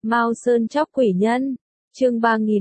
Mao Sơn Chóc Quỷ Nhân, chương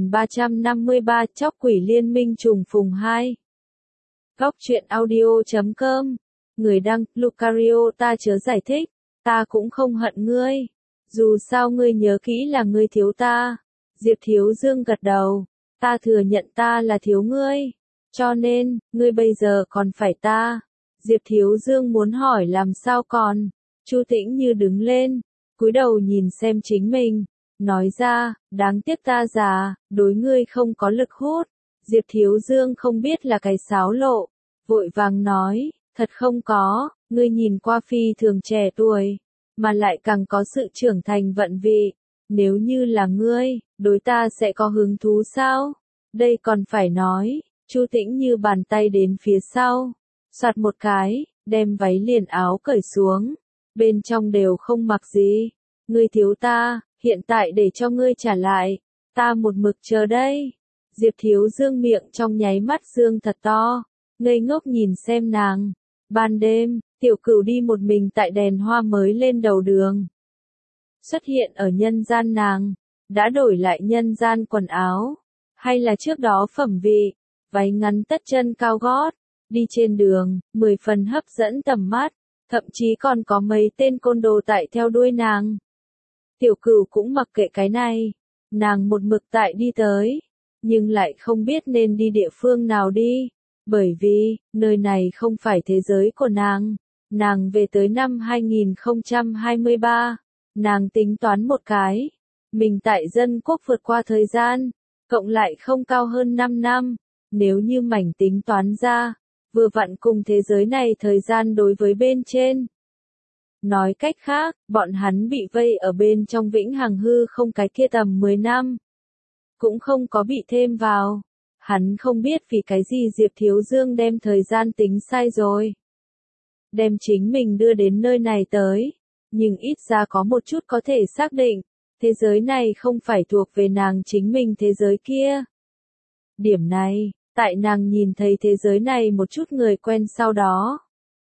3353 Chóc Quỷ Liên Minh trùng phùng 2. Góc truyện audio.com. Người đăng, Lucario ta chớ giải thích, ta cũng không hận ngươi. Dù sao ngươi nhớ kỹ là ngươi thiếu ta. Diệp Thiếu Dương gật đầu, ta thừa nhận ta là thiếu ngươi. Cho nên, ngươi bây giờ còn phải ta. Diệp Thiếu Dương muốn hỏi làm sao còn. Chu Tĩnh Như đứng lên, cúi đầu nhìn xem chính mình, nói ra, đáng tiếc ta già, đối ngươi không có lực hút. Diệp Thiếu Dương không biết là cái xáo lộ, vội vàng nói, thật không có, ngươi nhìn qua phi thường trẻ tuổi, mà lại càng có sự trưởng thành vận vị. Nếu như là ngươi, đối ta sẽ có hứng thú sao? Đây còn phải nói. Chu Tĩnh Như bàn tay đến phía sau, soạt một cái, đem váy liền áo cởi xuống, bên trong đều không mặc gì. Ngươi thiếu ta, hiện tại để cho ngươi trả lại, ta một mực chờ đây. Diệp Thiếu Dương miệng trong nháy mắt dương thật to, ngây ngốc nhìn xem nàng. Ban đêm, Tiểu Cửu đi một mình tại đèn hoa mới lên đầu đường. Xuất hiện ở nhân gian nàng, đã đổi lại nhân gian quần áo, hay là trước đó phẩm vị, váy ngắn tất chân cao gót, đi trên đường, 10 phần hấp dẫn tầm mắt, thậm chí còn có mấy tên côn đồ tại theo đuôi nàng. Tiểu Cửu cũng mặc kệ cái này, nàng một mực tại đi tới, nhưng lại không biết nên đi địa phương nào đi, bởi vì, nơi này không phải thế giới của nàng. Nàng về tới năm 2023, nàng tính toán một cái, mình tại dân quốc vượt qua thời gian, cộng lại không cao hơn 5 năm, nếu như mảnh tính toán ra, vừa vặn cùng thế giới này thời gian đối với bên trên. Nói cách khác, bọn hắn bị vây ở bên trong vĩnh hằng hư không cái kia tầm 10 năm. Cũng không có bị thêm vào. Hắn không biết vì cái gì Diệp Thiếu Dương đem thời gian tính sai rồi. Đem chính mình đưa đến nơi này tới. Nhưng ít ra có một chút có thể xác định. Thế giới này không phải thuộc về nàng chính mình thế giới kia. Điểm này, tại nàng nhìn thấy thế giới này một chút người quen sau đó.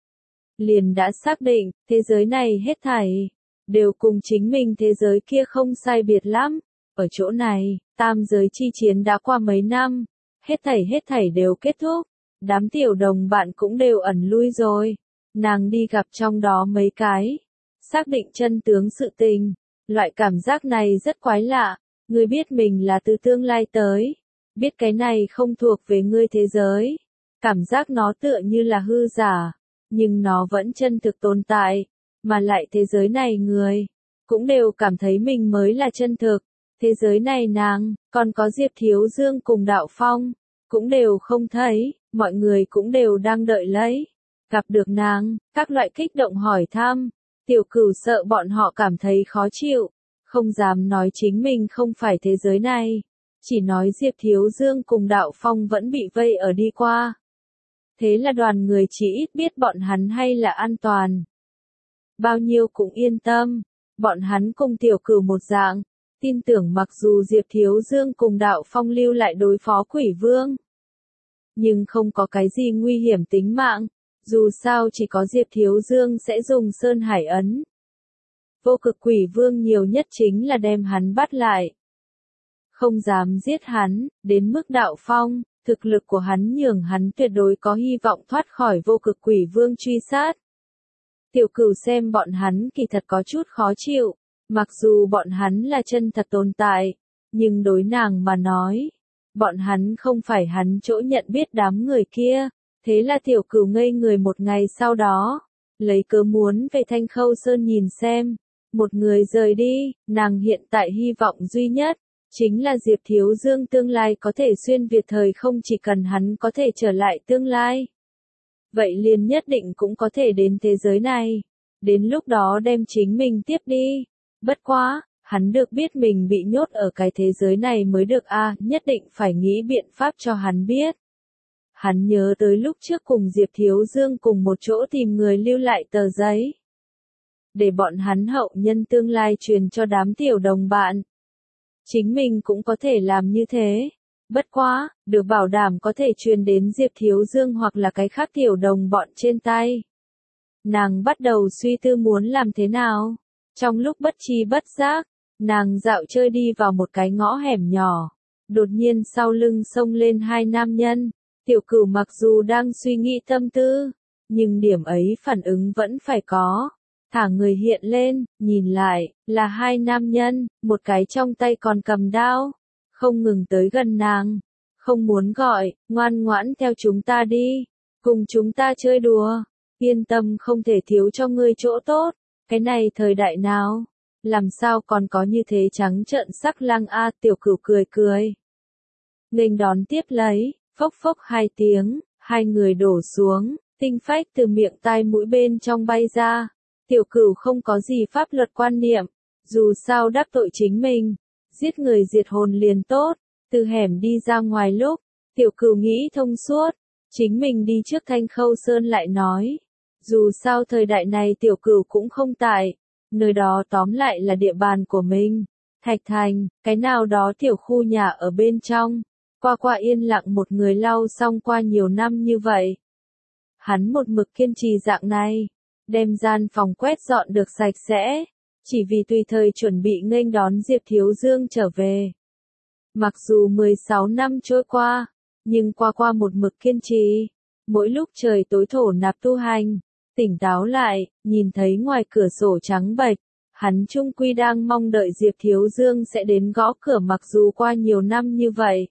Liền đã xác định, thế giới này hết thảy, đều cùng chính mình thế giới kia không sai biệt lắm. Ở chỗ này, tam giới chi chiến đã qua mấy năm, hết thảy đều kết thúc, đám tiểu đồng bạn cũng đều ẩn lui rồi. Nàng đi gặp trong đó mấy cái, xác định chân tướng sự tình, loại cảm giác này rất quái lạ, ngươi biết mình là từ tương lai tới, biết cái này không thuộc về ngươi thế giới, cảm giác nó tựa như là hư giả. Nhưng nó vẫn chân thực tồn tại, mà lại thế giới này người, cũng đều cảm thấy mình mới là chân thực. Thế giới này nàng, còn có Diệp Thiếu Dương cùng Đạo Phong, cũng đều không thấy, mọi người cũng đều đang đợi lấy. Gặp được nàng, các loại kích động hỏi thăm, Tiểu Cửu sợ bọn họ cảm thấy khó chịu, không dám nói chính mình không phải thế giới này, chỉ nói Diệp Thiếu Dương cùng Đạo Phong vẫn bị vây ở đi qua. Thế là đoàn người chỉ ít biết bọn hắn hay là an toàn. Bao nhiêu cũng yên tâm, bọn hắn cùng Tiểu Cửu một dạng, tin tưởng mặc dù Diệp Thiếu Dương cùng Đạo Phong lưu lại đối phó Quỷ Vương. Nhưng không có cái gì nguy hiểm tính mạng, dù sao chỉ có Diệp Thiếu Dương sẽ dùng Sơn Hải Ấn. Vô Cực Quỷ Vương nhiều nhất chính là đem hắn bắt lại. Không dám giết hắn, đến mức Đạo Phong. Thực lực của hắn nhường hắn tuyệt đối có hy vọng thoát khỏi Vô Cực Quỷ Vương truy sát. Tiểu Cửu xem bọn hắn kỳ thật có chút khó chịu, mặc dù bọn hắn là chân thật tồn tại, nhưng đối nàng mà nói, bọn hắn không phải hắn chỗ nhận biết đám người kia, thế là Tiểu Cửu ngây người một ngày sau đó, lấy cớ muốn về Thanh Khâu Sơn nhìn xem, một người rời đi, nàng hiện tại hy vọng duy nhất. Chính là Diệp Thiếu Dương tương lai có thể xuyên việt thời không, chỉ cần hắn có thể trở lại tương lai. Vậy liền nhất định cũng có thể đến thế giới này. Đến lúc đó đem chính mình tiếp đi. Bất quá, hắn được biết mình bị nhốt ở cái thế giới này mới được nhất định phải nghĩ biện pháp cho hắn biết. Hắn nhớ tới lúc trước cùng Diệp Thiếu Dương cùng một chỗ tìm người lưu lại tờ giấy. Để bọn hắn hậu nhân tương lai truyền cho đám tiểu đồng bạn. Chính mình cũng có thể làm như thế. Bất quá, được bảo đảm có thể truyền đến Diệp Thiếu Dương hoặc là cái khác tiểu đồng bọn trên tay. Nàng bắt đầu suy tư muốn làm thế nào. Trong lúc bất tri bất giác, Nàng dạo chơi đi vào một cái ngõ hẻm nhỏ. Đột nhiên sau lưng xông lên hai nam nhân. Tiểu Cửu mặc dù đang suy nghĩ tâm tư, nhưng điểm ấy phản ứng vẫn phải có. Thả người hiện lên, nhìn lại, là hai nam nhân, một cái trong tay còn cầm đao. Không ngừng tới gần nàng. Không muốn gọi, ngoan ngoãn theo chúng ta đi. Cùng chúng ta chơi đùa. Yên tâm không thể thiếu cho ngươi chỗ tốt. Cái này thời đại nào? Làm sao còn có như thế trắng trợn sắc lang a. Tiểu Cửu cười cười. Nghênh đón tiếp lấy, phốc phốc hai tiếng, hai người đổ xuống, tinh phách từ miệng tai mũi bên trong bay ra. Tiểu Cửu không có gì pháp luật quan niệm, dù sao đắc tội chính mình, giết người diệt hồn liền tốt. Từ hẻm đi ra ngoài lúc, Tiểu Cửu nghĩ thông suốt, chính mình đi trước Thanh Khâu Sơn lại nói. Dù sao thời đại này Tiểu Cửu cũng không tại, nơi đó tóm lại là địa bàn của mình. Thạch Thành, cái nào đó tiểu khu nhà ở bên trong. Qua yên lặng một người lau xong qua nhiều năm như vậy. Hắn một mực kiên trì dạng này, đem gian phòng quét dọn được sạch sẽ, chỉ vì tùy thời chuẩn bị nghênh đón Diệp Thiếu Dương trở về. Mặc dù 16 năm trôi qua, nhưng qua một mực kiên trì, mỗi lúc trời tối thổ nạp tu hành, tỉnh táo lại, nhìn thấy ngoài cửa sổ trắng bệch, hắn chung quy đang mong đợi Diệp Thiếu Dương sẽ đến gõ cửa mặc dù qua nhiều năm như vậy.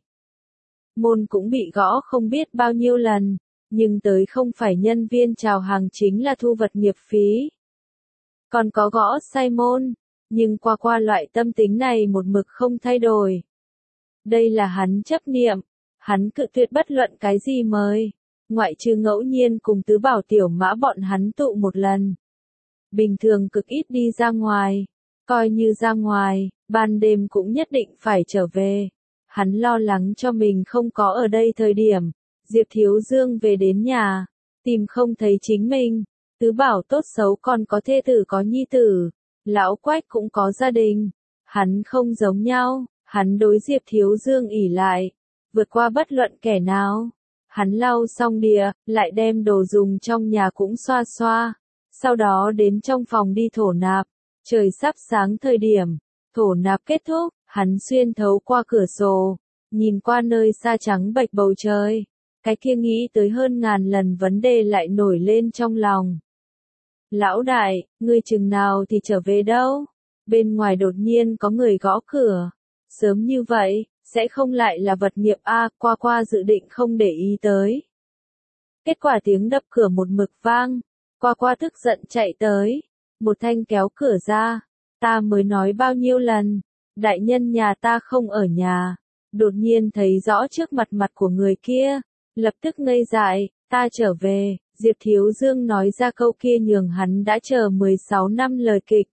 Môn cũng bị gõ không biết bao nhiêu lần, nhưng tới không phải nhân viên chào hàng chính là thu vật nghiệp phí. Còn có gõ sai môn, nhưng qua loại tâm tính này một mực không thay đổi. Đây là hắn chấp niệm, hắn cự tuyệt bất luận cái gì mời, ngoại trừ ngẫu nhiên cùng Tứ Bảo Tiểu Mã bọn hắn tụ một lần. Bình thường cực ít đi ra ngoài, coi như ra ngoài, ban đêm cũng nhất định phải trở về. Hắn lo lắng cho mình không có ở đây thời điểm, Diệp Thiếu Dương về đến nhà, tìm không thấy chính mình, Tứ Bảo tốt xấu còn có thê tử có nhi tử, Lão Quách cũng có gia đình, hắn không giống nhau, hắn đối Diệp Thiếu Dương ỷ lại, vượt qua bất luận kẻ nào. Hắn lau xong đĩa, lại đem đồ dùng trong nhà cũng xoa xoa, sau đó đến trong phòng đi thổ nạp, trời sắp sáng thời điểm, thổ nạp kết thúc. Hắn xuyên thấu qua cửa sổ, nhìn qua nơi xa trắng bệch bầu trời, cái kia nghĩ tới hơn ngàn lần vấn đề lại nổi lên trong lòng. Lão đại, ngươi chừng nào thì trở về đâu? Bên ngoài đột nhiên có người gõ cửa. Sớm như vậy, sẽ không lại là vật nghiệp a. Qua dự định không để ý tới. Kết quả tiếng đập cửa một mực vang. Qua tức giận chạy tới. Một thanh kéo cửa ra. Ta mới nói bao nhiêu lần. Đại nhân nhà ta không ở nhà. Đột nhiên thấy rõ trước mặt của người kia. Lập tức ngây dại, ta trở về. Diệp Thiếu Dương nói ra câu kia nhường hắn đã chờ 16 năm lời kịch.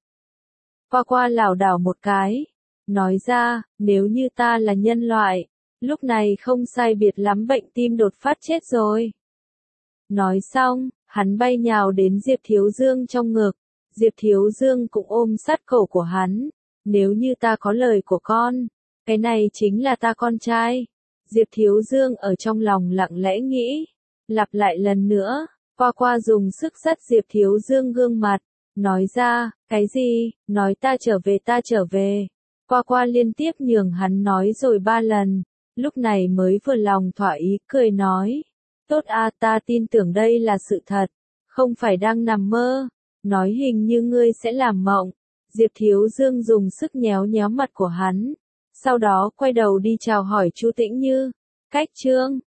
Qua lảo đảo một cái. Nói ra, nếu như ta là nhân loại, lúc này không sai biệt lắm bệnh tim đột phát chết rồi. Nói xong, hắn bay nhào đến Diệp Thiếu Dương trong ngực. Diệp Thiếu Dương cũng ôm sát cổ của hắn. Nếu như ta có lời của con, cái này chính là ta con trai. Diệp Thiếu Dương ở trong lòng lặng lẽ nghĩ. Lặp lại lần nữa, qua dùng sức dắt Diệp Thiếu Dương gương mặt. Nói ra, cái gì, nói ta trở về. Qua liên tiếp nhường hắn nói rồi 3 lần. Lúc này mới vừa lòng thỏa ý cười nói. Tốt a, ta tin tưởng đây là sự thật. Không phải đang nằm mơ. Nói hình như ngươi sẽ làm mộng. Diệp Thiếu Dương dùng sức nhéo nhéo mặt của hắn. Sau đó quay đầu đi chào hỏi Chu Tĩnh Như. Cách chương